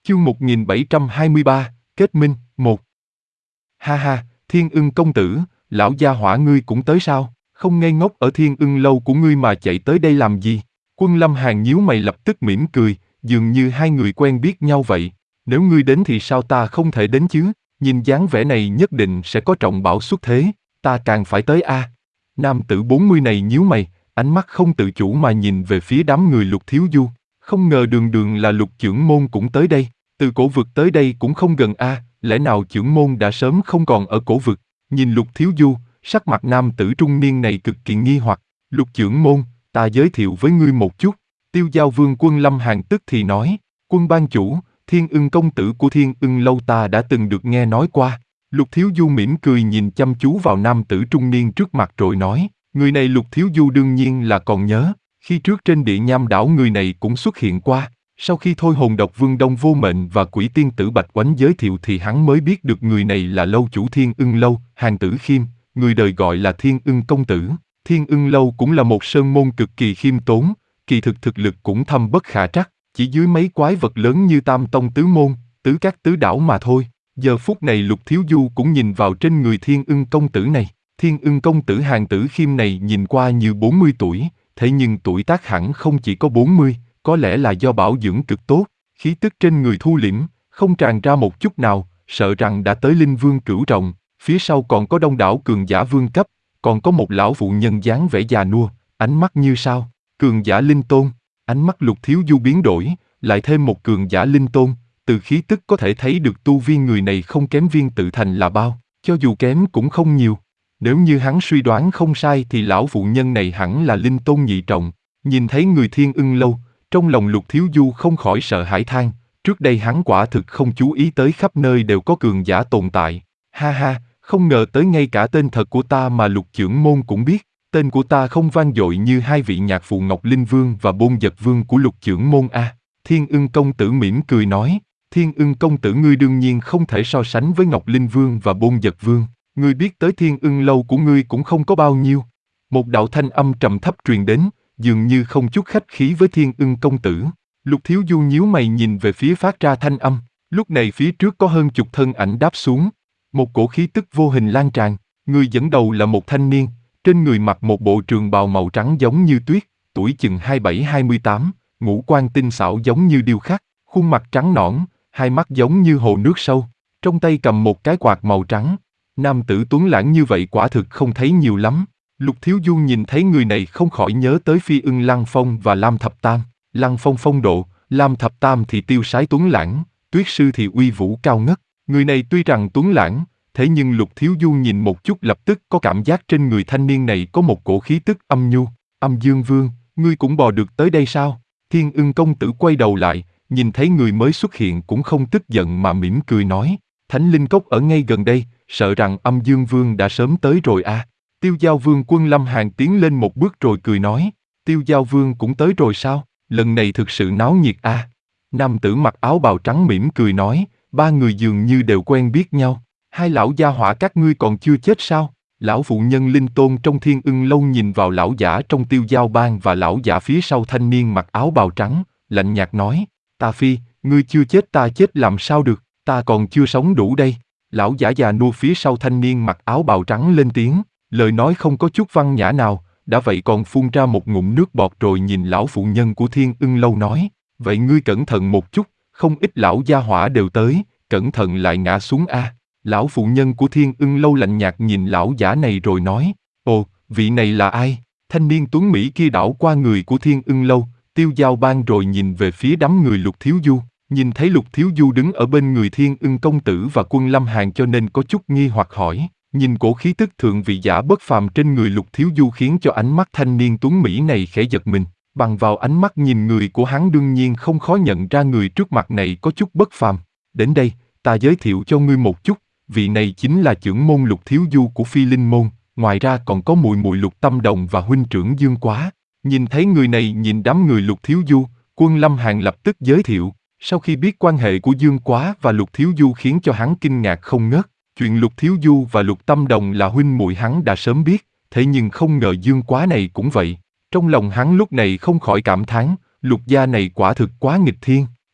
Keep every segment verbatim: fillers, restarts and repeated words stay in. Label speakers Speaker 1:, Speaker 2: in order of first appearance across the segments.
Speaker 1: Chương một nghìn bảy trăm hai mươi ba, Kết minh, một. Ha ha, Thiên Ưng công tử, lão gia hỏa ngươi cũng tới sao? Không ngây ngốc ở Thiên Ưng lâu của ngươi mà chạy tới đây làm gì? Quân Lâm Hàn nhíu mày lập tức mỉm cười, dường như hai người quen biết nhau vậy. Nếu ngươi đến thì sao ta không thể đến chứ? Nhìn dáng vẻ này nhất định sẽ có trọng bảo xuất thế, ta càng phải tới a. À. Nam tử bốn mươi này nhíu mày, ánh mắt không tự chủ mà nhìn về phía đám người Lục Thiếu Du. Không ngờ đường đường là Lục trưởng môn cũng tới đây. Từ cổ vực tới đây cũng không gần a, à, lẽ nào trưởng môn đã sớm không còn ở cổ vực? Nhìn Lục Thiếu Du, sắc mặt nam tử trung niên này cực kỳ nghi hoặc. Lục trưởng môn, ta giới thiệu với ngươi một chút. Tiêu Giao Vương Quân Lâm Hàn tức thì nói, Quân ban chủ, Thiên Ưng công tử của Thiên Ưng lâu ta đã từng được nghe nói qua. Lục Thiếu Du mỉm cười nhìn chăm chú vào nam tử trung niên trước mặt rồi nói, người này Lục Thiếu Du đương nhiên là còn nhớ, khi trước trên địa nham đảo người này cũng xuất hiện qua. Sau khi thôi hồn độc vương Đông Vô Mệnh và quỷ tiên tử Bạch Oánh giới thiệu thì hắn mới biết được người này là lâu chủ Thiên Ưng lâu, Hàn Tử Khiêm, người đời gọi là Thiên Ưng công tử. Thiên Ưng lâu cũng là một sơn môn cực kỳ khiêm tốn, kỳ thực thực lực cũng thâm bất khả trắc, chỉ dưới mấy quái vật lớn như Tam Tông tứ môn, tứ các tứ đảo mà thôi. Giờ phút này Lục Thiếu Du cũng nhìn vào trên người Thiên Ưng công tử này. Thiên Ưng công tử Hàn Tử Khiêm này nhìn qua như bốn mươi tuổi, thế nhưng tuổi tác hẳn không chỉ có bốn mươi. Có lẽ là do bảo dưỡng cực tốt, khí tức trên người thu liễm, không tràn ra một chút nào, sợ rằng đã tới linh vương cửu trọng. Phía sau còn có đông đảo cường giả vương cấp, còn có một lão phụ nhân dáng vẻ già nua, ánh mắt như sao, cường giả linh tôn. Ánh mắt Lục Thiếu Du biến đổi, lại thêm một cường giả linh tôn, từ khí tức có thể thấy được tu vi người này không kém Viên Tự Thành là bao, cho dù kém cũng không nhiều. Nếu như hắn suy đoán không sai thì lão phụ nhân này hẳn là linh tôn nhị trọng. Nhìn thấy người Thiên Ưng lâu, trong lòng Lục Thiếu Du không khỏi sợ hãi than, trước đây hắn quả thực không chú ý tới khắp nơi đều có cường giả tồn tại. Ha ha, không ngờ tới ngay cả tên thật của ta mà Lục trưởng môn cũng biết, tên của ta không vang dội như hai vị nhạc phụ Ngọc Linh Vương và Bôn Dật Vương của Lục trưởng môn a. À. Thiên Ưng công tử mỉm cười nói, Thiên Ưng công tử ngươi đương nhiên không thể so sánh với Ngọc Linh Vương và Bôn Dật Vương, ngươi biết tới Thiên Ưng lâu của ngươi cũng không có bao nhiêu. Một đạo thanh âm trầm thấp truyền đến, dường như không chút khách khí với Thiên Ưng công tử. Lục Thiếu Du nhíu mày nhìn về phía phát ra thanh âm, lúc này phía trước có hơn chục thân ảnh đáp xuống. Một cổ khí tức vô hình lan tràn, người dẫn đầu là một thanh niên, trên người mặc một bộ trường bào màu trắng giống như tuyết, tuổi chừng hai mươi bảy hai mươi tám, ngũ quan tinh xảo giống như điêu khắc, khuôn mặt trắng nõn, hai mắt giống như hồ nước sâu, trong tay cầm một cái quạt màu trắng. Nam tử tuấn lãng như vậy quả thực không thấy nhiều lắm. Lục Thiếu Du nhìn thấy người này không khỏi nhớ tới Phi Ưng Lăng Phong và Lam Thập Tam. Lăng Phong phong độ, Lam Thập Tam thì tiêu sái tuấn lãng, Tuyết Sư thì uy vũ cao ngất. Người này tuy rằng tuấn lãng, thế nhưng Lục Thiếu Du nhìn một chút lập tức có cảm giác trên người thanh niên này có một cổ khí tức âm nhu. Âm Dương Vương, ngươi cũng bò được tới đây sao? Thiên Ưng công tử quay đầu lại, nhìn thấy người mới xuất hiện cũng không tức giận mà mỉm cười nói, Thánh Linh Cốc ở ngay gần đây, sợ rằng Âm Dương Vương đã sớm tới rồi à. Tiêu Giao Vương Quân Lâm Hàn tiến lên một bước rồi cười nói, Tiêu Giao Vương cũng tới rồi sao? Lần này thực sự náo nhiệt à? Nam tử mặc áo bào trắng mỉm cười nói, ba người dường như đều quen biết nhau. Hai lão gia hỏa các ngươi còn chưa chết sao? Lão phụ nhân linh tôn trong Thiên Ưng lâu nhìn vào lão giả trong Tiêu Giao bang và lão giả phía sau thanh niên mặc áo bào trắng, lạnh nhạt nói, Ta Phi, ngươi chưa chết ta chết làm sao được, ta còn chưa sống đủ đây. Lão giả già nua phía sau thanh niên mặc áo bào trắng lên tiếng. Lời nói không có chút văn nhã nào, đã vậy còn phun ra một ngụm nước bọt rồi nhìn lão phụ nhân của Thiên Ưng lâu nói, vậy ngươi cẩn thận một chút, không ít lão gia hỏa đều tới, cẩn thận lại ngã xuống a. À. Lão phụ nhân của Thiên Ưng lâu lạnh nhạt nhìn lão giả này rồi nói, ồ, vị này là ai? Thanh niên tuấn Mỹ kia đảo qua người của Thiên Ưng lâu, Tiêu Giao bang rồi nhìn về phía đám người Lục Thiếu Du, nhìn thấy Lục Thiếu Du đứng ở bên người Thiên Ưng công tử và Quân Lâm Hàn cho nên có chút nghi hoặc hỏi. Nhìn cổ khí tức thượng vị giả bất phàm trên người Lục Thiếu Du khiến cho ánh mắt thanh niên tuấn Mỹ này khẽ giật mình. Bằng vào ánh mắt nhìn người của hắn đương nhiên không khó nhận ra người trước mặt này có chút bất phàm. Đến đây, ta giới thiệu cho ngươi một chút, vị này chính là trưởng môn Lục Thiếu Du của Phi Linh môn, ngoài ra còn có muội muội Lục Tâm Đồng và huynh trưởng Dương Quá. Nhìn thấy người này nhìn đám người Lục Thiếu Du, Quân Lâm Hàn lập tức giới thiệu. Sau khi biết quan hệ của Dương Quá và Lục Thiếu Du khiến cho hắn kinh ngạc không ngớt. Chuyện Lục Thiếu Du và Lục Tâm Đồng là huynh muội hắn đã sớm biết, thế nhưng không ngờ Dương Quá này cũng vậy. Trong lòng hắn lúc này không khỏi cảm thán, Lục gia này quả thực quá nghịch thiên.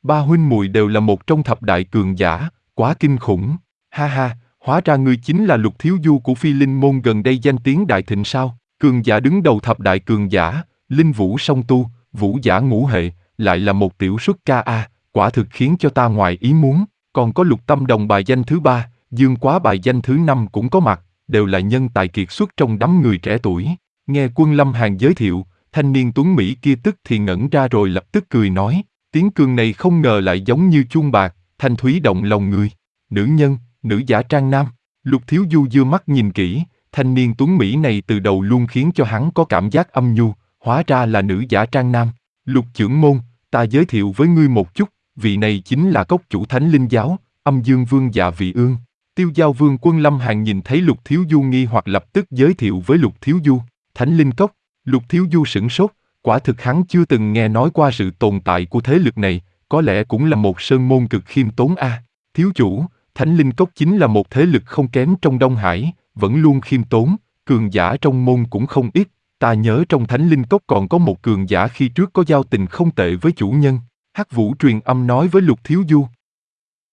Speaker 1: ba huynh muội đều là một trong thập đại cường giả, quá kinh khủng. Ha ha, hóa ra ngươi chính là Lục Thiếu Du của Phi Linh môn gần đây danh tiếng đại thịnh sao? Cường giả đứng đầu thập đại cường giả, linh vũ song tu, vũ giả ngũ hệ, lại là một tiểu xuất ca a, quả thực khiến cho ta ngoài ý muốn. Còn có Lục Tâm Đồng bài danh thứ ba, Dương Quá bài danh thứ năm cũng có mặt, đều là nhân tài kiệt xuất trong đám người trẻ tuổi. Nghe Quân Lâm Hàn giới thiệu, thanh niên tuấn Mỹ kia tức thì ngẩn ra rồi lập tức cười nói, tiếng cường này không ngờ lại giống như chuông bạc, thanh thúy động lòng người. Nữ nhân, nữ giả trang nam. Lục Thiếu Du dương mắt nhìn kỹ, thanh niên tuấn Mỹ này từ đầu luôn khiến cho hắn có cảm giác âm nhu, hóa ra là nữ giả trang nam. Lục trưởng môn, ta giới thiệu với ngươi một chút, vị này chính là cốc chủ Thánh Linh Giáo, Âm Dương Vương Dạ Vị Ương. Tiêu Giao Vương Quân Lâm Hàn nhìn thấy Lục Thiếu Du nghi hoặc lập tức giới thiệu với Lục Thiếu Du, Thánh Linh Cốc. Lục Thiếu Du sửng sốt, quả thực hắn chưa từng nghe nói qua sự tồn tại của thế lực này, có lẽ cũng là một sơn môn cực khiêm tốn a. À. Thiếu chủ, Thánh Linh Cốc chính là một thế lực không kém trong Đông Hải, vẫn luôn khiêm tốn, cường giả trong môn cũng không ít. Ta nhớ trong Thánh Linh Cốc còn có một cường giả khi trước có giao tình không tệ với chủ nhân. Hắc Vũ truyền âm nói với Lục Thiếu Du.